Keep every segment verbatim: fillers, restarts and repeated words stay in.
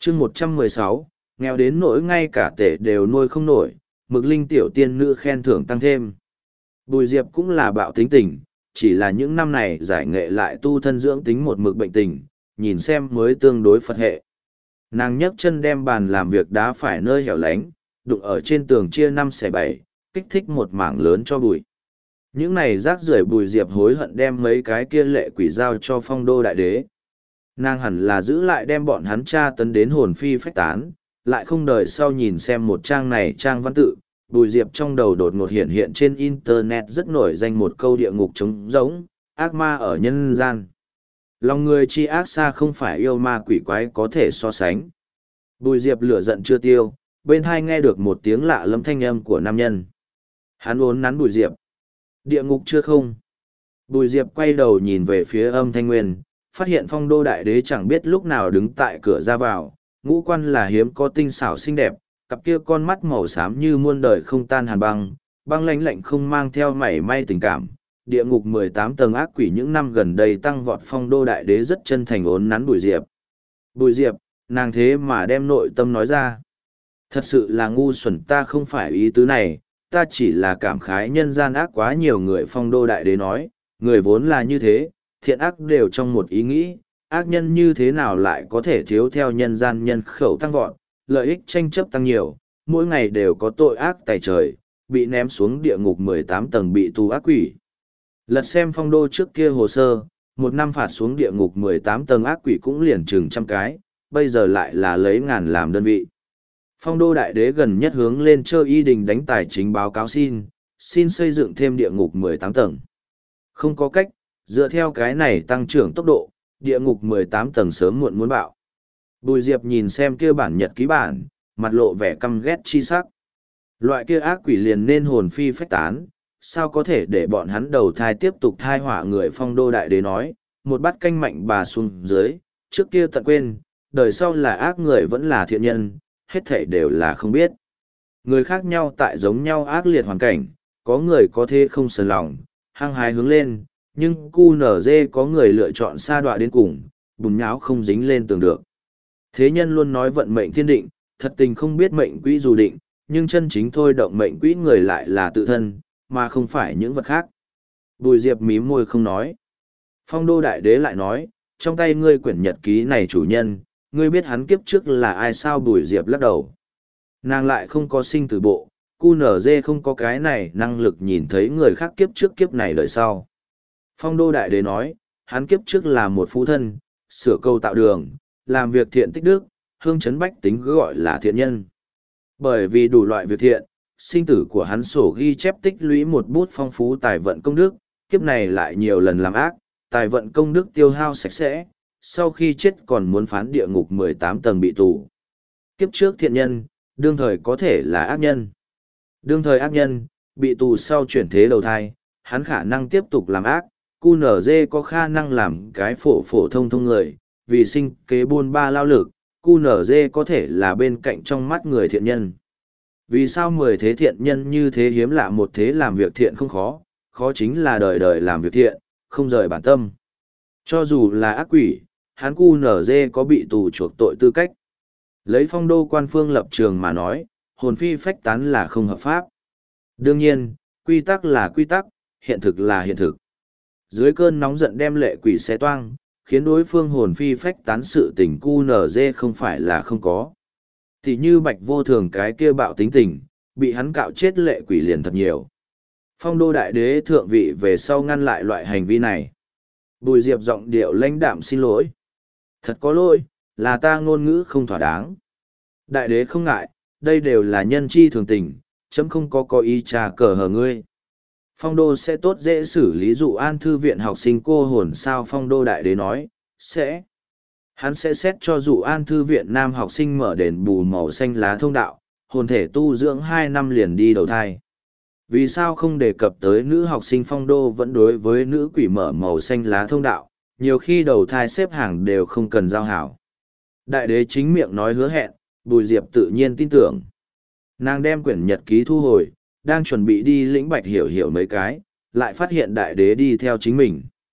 chương một trăm mười sáu, nghèo đến nỗi ngay cả tể đều nuôi không nổi, mực linh tiểu tiên nữ khen thưởng tăng thêm. Bùi Diệp cũng là bạo tính tình, chỉ là những năm này giải nghệ lại tu thân dưỡng tính một mực bệnh tình, nhìn xem mới tương đối Phật hệ. Nàng nhấc chân đem bàn làm việc đá phải nơi hẻo lánh, đụng ở trên tường chia năm xẻ bảy, kích thích một mảng lớn cho bụi. Những này rác rưởi Bùi Diệp hối hận đem mấy cái kia lệ quỷ giao cho Phong Đô đại đế. Nàng hẳn là giữ lại đem bọn hắn tra tấn đến hồn phi phách tán, lại không đợi sau nhìn xem một trang này trang văn tự. Bùi Diệp trong đầu đột ngột hiện hiện trên internet rất nổi danh một câu địa ngục trống rỗng, ác ma ở nhân gian. Lòng người chi ác xa không phải yêu ma quỷ quái có thể so sánh. Bùi Diệp lửa giận chưa tiêu, bên hai nghe được một tiếng lạ lẫm thanh âm của nam nhân. Hắn uốn nắn Bùi Diệp. Địa ngục chưa không? Bùi Diệp quay đầu nhìn về phía âm thanh nguyên, phát hiện Phong Đô đại đế chẳng biết lúc nào đứng tại cửa ra vào, ngũ quan là hiếm có tinh xảo xinh đẹp, cặp kia con mắt màu xám như muôn đời không tan hàn băng, băng lãnh lạnh không mang theo mảy may tình cảm. Địa ngục mười tám tầng ác quỷ những năm gần đây tăng vọt Phong Đô đại đế rất chân thành ốn nắn Bùi Diệp. Bùi Diệp, nàng thế mà đem nội tâm nói ra. Thật sự là ngu xuẩn, ta không phải ý tứ này, ta chỉ là cảm khái nhân gian ác quá nhiều người. Phong Đô đại đế nói, người vốn là như thế, thiện ác đều trong một ý nghĩ, ác nhân như thế nào lại có thể thiếu theo nhân gian nhân khẩu tăng vọt, lợi ích tranh chấp tăng nhiều, mỗi ngày đều có tội ác tày trời, bị ném xuống địa ngục mười tám tầng bị tù ác quỷ. Lật xem Phong Đô trước kia hồ sơ, một năm phạt xuống địa ngục mười tám tầng ác quỷ cũng liền chừng trăm cái, bây giờ lại là lấy ngàn làm đơn vị. Phong Đô đại đế gần nhất hướng lên Trơ Y Đình đánh tài chính báo cáo xin, xin xây dựng thêm địa ngục mười tám tầng. Không có cách, dựa theo cái này tăng trưởng tốc độ, địa ngục mười tám tầng sớm muộn muốn bạo. Bùi Diệp nhìn xem kia bản nhật ký bản, mặt lộ vẻ căm ghét chi sắc. Loại kia ác quỷ liền nên hồn phi phách tán, sao có thể để bọn hắn đầu thai tiếp tục thai họa người. Phong Đô đại đế nói, một bát canh mạnh bà xuống dưới, trước kia tận quên, đời sau là ác người vẫn là thiện nhân, hết thảy đều là không biết. Người khác nhau tại giống nhau ác liệt hoàn cảnh, có người có thế không sờn lòng, hăng hái hướng lên, nhưng cu nở dê có người lựa chọn sa đọa đến cùng, bùn nháo không dính lên tường được. Thế nhân luôn nói vận mệnh thiên định, thật tình không biết mệnh quỹ dù định, nhưng chân chính thôi động mệnh quỹ người lại là tự thân, mà không phải những vật khác. Bùi Diệp mím môi không nói. Phong Đô đại đế lại nói, trong tay ngươi quyển nhật ký này chủ nhân, ngươi biết hắn kiếp trước là ai sao? Bùi Diệp lắc đầu. Nàng lại không có sinh tử bộ, cu nở dê không có cái này năng lực nhìn thấy người khác kiếp trước kiếp này đời sau. Phong Đô đại đế nói, hắn kiếp trước là một phú thân, sửa câu tạo đường, làm việc thiện tích đức, hương chấn bách tính cứ gọi là thiện nhân. Bởi vì đủ loại việc thiện, sinh tử của hắn sổ ghi chép tích lũy một bút phong phú tài vận công đức, kiếp này lại nhiều lần làm ác, tài vận công đức tiêu hao sạch sẽ, sau khi chết còn muốn phán địa ngục mười tám tầng bị tù. Kiếp trước thiện nhân, đương thời có thể là ác nhân. Đương thời ác nhân, bị tù sau chuyển thế đầu thai, hắn khả năng tiếp tục làm ác, cu nở dê có khả năng làm cái phổ phổ thông thông người, vì sinh kế buôn ba lao lực, cu nở dê có thể là bên cạnh trong mắt người thiện nhân. Vì sao mười thế thiện nhân như thế hiếm lạ, một thế làm việc thiện không khó, khó chính là đời đời làm việc thiện, không rời bản tâm. Cho dù là ác quỷ, hắn cu nở dê có bị tù chuộc tội tư cách. Lấy Phong Đô quan phương lập trường mà nói, hồn phi phách tán là không hợp pháp. Đương nhiên, quy tắc là quy tắc, hiện thực là hiện thực. Dưới cơn nóng giận đem lệ quỷ xé toang, khiến đối phương hồn phi phách tán sự tình cu nở dê không phải là không có. Thì như Bạch Vô Thường cái kia bạo tính tình, bị hắn cạo chết lệ quỷ liền thật nhiều. Phong Đô đại đế thượng vị về sau ngăn lại loại hành vi này. Bùi Diệp giọng điệu lãnh đạm xin lỗi. Thật có lỗi, là ta ngôn ngữ không thỏa đáng. Đại đế không ngại, đây đều là nhân chi thường tình, chấm không có có ý trà cờ hờ ngươi. Phong Đô sẽ tốt dễ xử lý dụ an thư viện học sinh cô hồn sao? Phong Đô đại đế nói, sẽ. Hắn sẽ xét cho dụ an thư viện nam học sinh mở đền bù màu xanh lá thông đạo, hồn thể tu dưỡng hai năm liền đi đầu thai. Vì sao không đề cập tới nữ học sinh? Phong Đô vẫn đối với nữ quỷ mở màu xanh lá thông đạo, nhiều khi đầu thai xếp hàng đều không cần giao hảo. Đại đế chính miệng nói hứa hẹn, Bùi Diệp tự nhiên tin tưởng. Nàng đem quyển nhật ký thu hồi, đang chuẩn bị đi lĩnh Bạch Hiểu Hiểu mấy cái, lại phát hiện đại đế đi theo chính mình.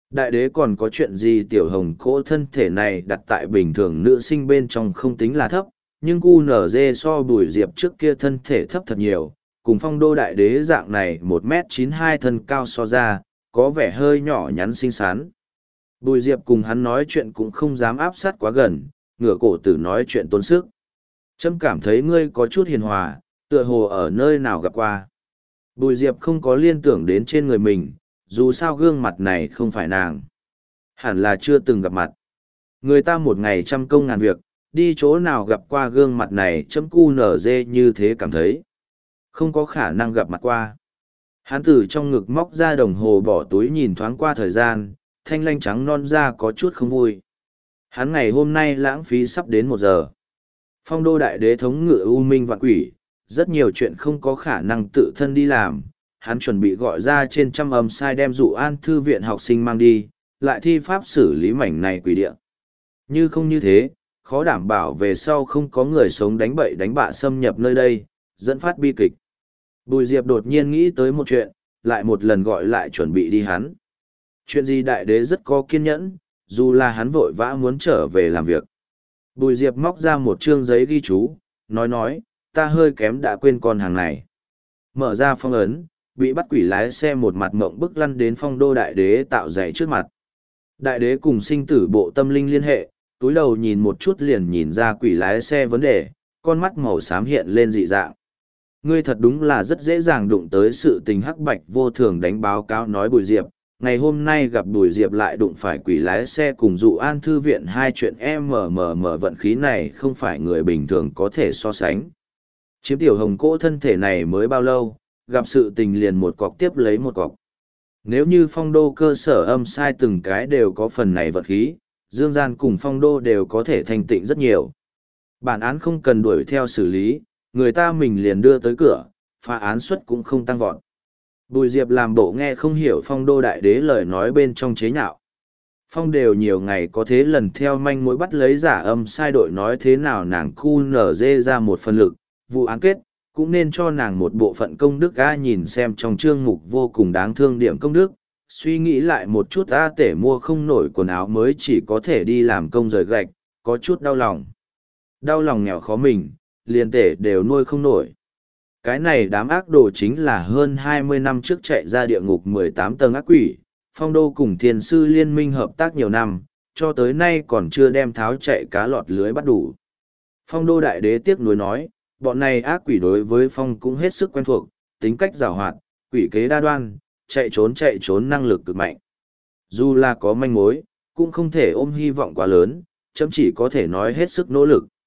Đại đế còn có chuyện gì tiểu hồng cỗ thân thể này đặt tại bình thường nữ sinh bên trong không tính là thấp, nhưng cu nở dê so bùi diệp trước kia thân thể thấp thật nhiều, cùng phong đô đại đế dạng này một m chín hai thân cao so ra, có vẻ hơi nhỏ nhắn xinh xắn. Bùi diệp cùng hắn nói chuyện cũng không dám áp sát quá gần, ngửa cổ tử nói chuyện tốn sức. Trâm cảm thấy ngươi có chút hiền hòa, tựa hồ ở nơi nào gặp qua. Bùi diệp không có liên tưởng đến trên người mình, dù sao gương mặt này không phải nàng. Hẳn là chưa từng gặp mặt. Người ta một ngày trăm công ngàn việc, đi chỗ nào gặp qua gương mặt này chấm cu nở dê như thế cảm thấy. Không có khả năng gặp mặt qua. Hắn từ trong ngực móc ra đồng hồ bỏ túi nhìn thoáng qua thời gian, thanh lanh trắng non da có chút không vui. Hắn ngày hôm nay lãng phí sắp đến một giờ. Phong đô đại đế thống ngự u minh vạn quỷ, rất nhiều chuyện không có khả năng tự thân đi làm. Hắn chuẩn bị gọi ra trên trăm âm sai đem dụ an thư viện học sinh mang đi, lại thi pháp xử lý mảnh này quỷ địa. Như không như thế, khó đảm bảo về sau không có người sống đánh bậy đánh bạ xâm nhập nơi đây, dẫn phát bi kịch. Bùi Diệp đột nhiên nghĩ tới một chuyện, lại một lần gọi lại chuẩn bị đi hắn. Chuyện gì đại đế rất có kiên nhẫn, dù là hắn vội vã muốn trở về làm việc. Bùi Diệp móc ra một chương giấy ghi chú, nói nói, ta hơi kém đã quên con hàng này. Mở ra phong ấn, bị bắt quỷ lái xe một mặt mộng bức lăn đến phong đô đại đế tạo dày trước mặt. Đại đế cùng sinh tử bộ tâm linh liên hệ, túi đầu nhìn một chút liền nhìn ra quỷ lái xe vấn đề, con mắt màu xám hiện lên dị dạng. Ngươi thật đúng là rất dễ dàng đụng tới sự tình hắc bạch vô thường đánh báo cáo nói Bùi Diệp. Ngày hôm nay gặp Bùi Diệp lại đụng phải quỷ lái xe cùng dụ an thư viện hai chuyện em mờ mờ mờ vận khí này không phải người bình thường có thể so sánh. Chiếm tiểu hồng cỗ thân thể này mới bao lâu, gặp sự tình liền một cọc tiếp lấy một cọc. Nếu như phong đô cơ sở âm sai từng cái đều có phần này vận khí, Dương Gian cùng phong đô đều có thể thành tịnh rất nhiều. Bản án không cần đuổi theo xử lý, người ta mình liền đưa tới cửa, phá án suất cũng không tăng vọt. Bùi Diệp làm bộ nghe không hiểu phong đô đại đế lời nói bên trong chế nhạo. Phong đều nhiều ngày có thế lần theo manh mối bắt lấy giả âm sai đội nói thế nào nàng cu nở dê ra một phần lực, vụ án kết, cũng nên cho nàng một bộ phận công đức a nhìn xem trong chương mục vô cùng đáng thương điểm công đức, suy nghĩ lại một chút a tể mua không nổi quần áo mới chỉ có thể đi làm công rời gạch, có chút đau lòng. Đau lòng nghèo khó mình, liền tể đều nuôi không nổi. Cái này đám ác đồ chính là hơn hai mươi năm trước chạy ra địa ngục mười tám tầng ác quỷ, phong đô cùng thiền sư liên minh hợp tác nhiều năm, cho tới nay còn chưa đem tháo chạy cá lọt lưới bắt đủ. Phong đô đại đế tiếc nuối nói, bọn này ác quỷ đối với phong cũng hết sức quen thuộc, tính cách giàu hoạt, quỷ kế đa đoan, chạy trốn chạy trốn năng lực cực mạnh. Dù là có manh mối, cũng không thể ôm hy vọng quá lớn, chấm chỉ có thể nói hết sức nỗ lực.